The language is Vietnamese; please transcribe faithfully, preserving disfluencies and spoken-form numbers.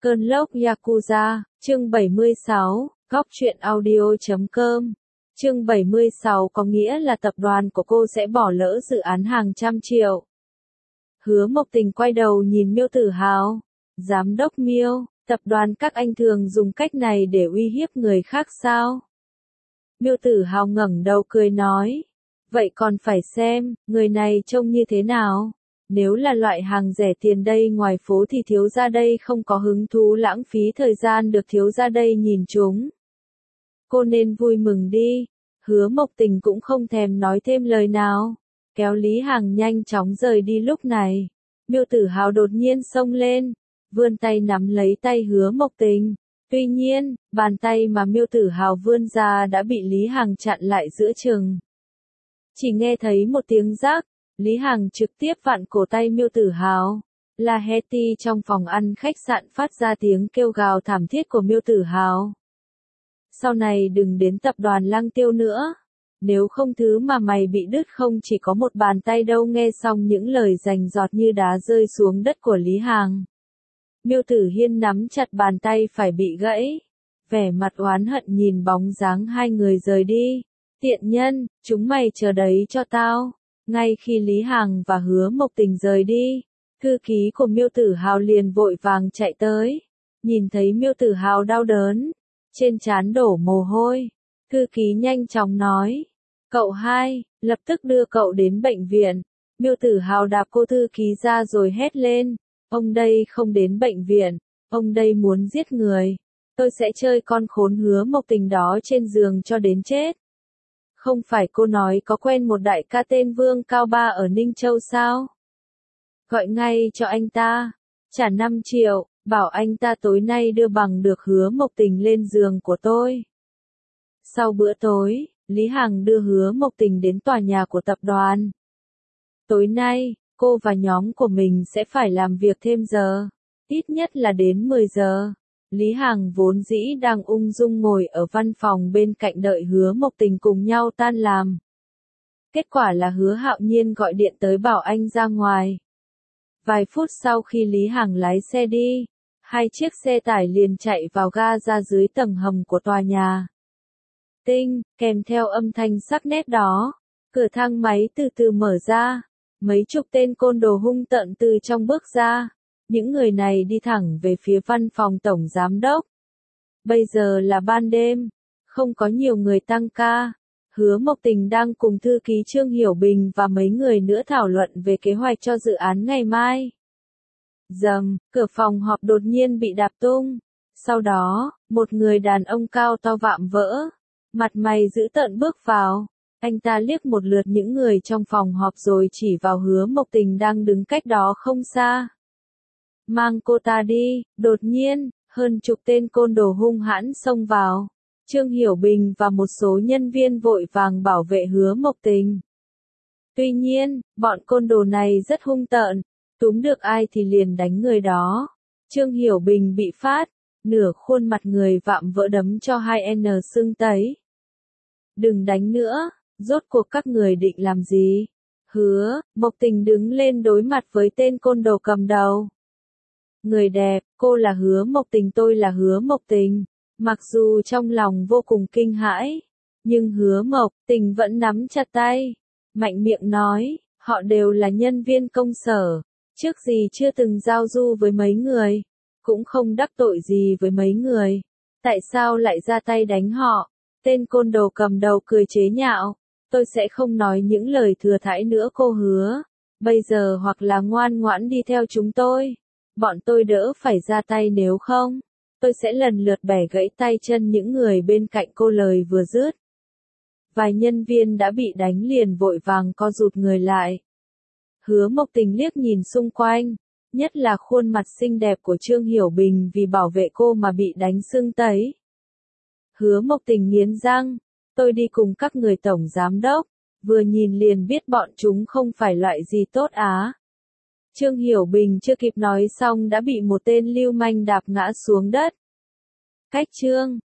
Cơn lốc Yakuza, chương bảy mươi sáu, góc truyện audio chấm com. Chương bảy mươi sáu có nghĩa là tập đoàn của cô sẽ bỏ lỡ dự án hàng trăm triệu. Hứa Mộc Tình quay đầu nhìn Miêu Tử Hào. Giám đốc Miêu, tập đoàn các anh thường dùng cách này để uy hiếp người khác sao? Miêu Tử Hào ngẩng đầu cười nói. Vậy còn phải xem, người này trông như thế nào? Nếu là loại hàng rẻ tiền đây ngoài phố thì thiếu gia đây không có hứng thú lãng phí thời gian được thiếu gia đây nhìn chúng. Cô nên vui mừng đi. Hứa Mộc Tình cũng không thèm nói thêm lời nào. Kéo Lý Hằng nhanh chóng rời đi lúc này. Miêu Tử Hào đột nhiên xông lên. Vươn tay nắm lấy tay Hứa Mộc Tình. Tuy nhiên, bàn tay mà Miêu Tử Hào vươn ra đã bị Lý Hằng chặn lại giữa chừng. Chỉ nghe thấy một tiếng rắc. Lý Hằng trực tiếp vặn cổ tay Miêu Tử Hào. La Hetty trong phòng ăn khách sạn phát ra tiếng kêu gào thảm thiết của Miêu Tử Hào. Sau này đừng đến tập đoàn Lăng Tiêu nữa. Nếu không thứ mà mày bị đứt không chỉ có một bàn tay đâu. Nghe xong những lời rành giọt như đá rơi xuống đất của Lý Hằng. Miêu Tử Hiên nắm chặt bàn tay phải bị gãy. Vẻ mặt oán hận nhìn bóng dáng hai người rời đi. Tiện nhân, chúng mày chờ đấy cho tao. Ngay khi Lý Hằng và Hứa Mộc Tình rời đi, thư ký của Miêu Tử Hào liền vội vàng chạy tới. Nhìn thấy Miêu Tử Hào đau đớn, trên trán đổ mồ hôi, thư ký nhanh chóng nói. Cậu hai, lập tức đưa cậu đến bệnh viện. Miêu Tử Hào đạp cô thư ký ra rồi hét lên. Ông đây không đến bệnh viện, ông đây muốn giết người. Tôi sẽ chơi con khốn Hứa Mộc Tình đó trên giường cho đến chết. Không phải cô nói có quen một đại ca tên Vương Cao Ba ở Ninh Châu sao? Gọi ngay cho anh ta, trả năm triệu, bảo anh ta tối nay đưa bằng được Hứa Mộc Tình lên giường của tôi. Sau bữa tối, Lý Hằng đưa Hứa Mộc Tình đến tòa nhà của tập đoàn. Tối nay, cô và nhóm của mình sẽ phải làm việc thêm giờ, ít nhất là đến mười giờ. Lý Hằng vốn dĩ đang ung dung ngồi ở văn phòng bên cạnh đợi Hứa Mộc Tình cùng nhau tan làm. Kết quả là Hứa Hạo Nhiên gọi điện tới bảo anh ra ngoài. Vài phút sau khi Lý Hằng lái xe đi, hai chiếc xe tải liền chạy vào ga ra dưới tầng hầm của tòa nhà. Tinh, kèm theo âm thanh sắc nét đó, cửa thang máy từ từ mở ra, mấy chục tên côn đồ hung tợn từ trong bước ra. Những người này đi thẳng về phía văn phòng tổng giám đốc. Bây giờ là ban đêm, không có nhiều người tăng ca. Hứa Mộc Tình đang cùng thư ký Trương Hiểu Bình và mấy người nữa thảo luận về kế hoạch cho dự án ngày mai. Dầm, cửa phòng họp đột nhiên bị đạp tung. Sau đó, một người đàn ông cao to vạm vỡ, mặt mày dữ tợn bước vào. Anh ta liếc một lượt những người trong phòng họp rồi chỉ vào Hứa Mộc Tình đang đứng cách đó không xa. Mang cô ta đi. Đột nhiên, hơn chục tên côn đồ hung hãn xông vào. Trương Hiểu Bình và một số nhân viên vội vàng bảo vệ Hứa Mộc Tình. Tuy nhiên, bọn côn đồ này rất hung tợn, túm được ai thì liền đánh người đó. Trương Hiểu Bình bị phát, nửa khuôn mặt người vạm vỡ đấm cho hai n sưng tấy. Đừng đánh nữa, rốt cuộc các người định làm gì? Hứa Mộc Tình đứng lên đối mặt với tên côn đồ cầm đầu. Người đẹp, cô là Hứa Mộc Tình, tôi là Hứa Mộc Tình. Mặc dù trong lòng vô cùng kinh hãi, nhưng Hứa Mộc Tình vẫn nắm chặt tay, mạnh miệng nói, họ đều là nhân viên công sở, trước gì chưa từng giao du với mấy người, cũng không đắc tội gì với mấy người, tại sao lại ra tay đánh họ? Tên côn đồ cầm đầu cười chế nhạo, tôi sẽ không nói những lời thừa thãi nữa cô Hứa, bây giờ hoặc là ngoan ngoãn đi theo chúng tôi. Bọn tôi đỡ phải ra tay, nếu không, tôi sẽ lần lượt bẻ gãy tay chân những người bên cạnh cô. Lời vừa dứt, vài nhân viên đã bị đánh liền vội vàng co rụt người lại. Hứa Mộc Tình liếc nhìn xung quanh, nhất là khuôn mặt xinh đẹp của Trương Hiểu Bình vì bảo vệ cô mà bị đánh sưng tấy. Hứa Mộc Tình nghiến răng, tôi đi cùng các người tổng giám đốc, vừa nhìn liền biết bọn chúng không phải loại gì tốt á. Trương Hiểu Bình chưa kịp nói xong đã bị một tên lưu manh đạp ngã xuống đất. Cách Trương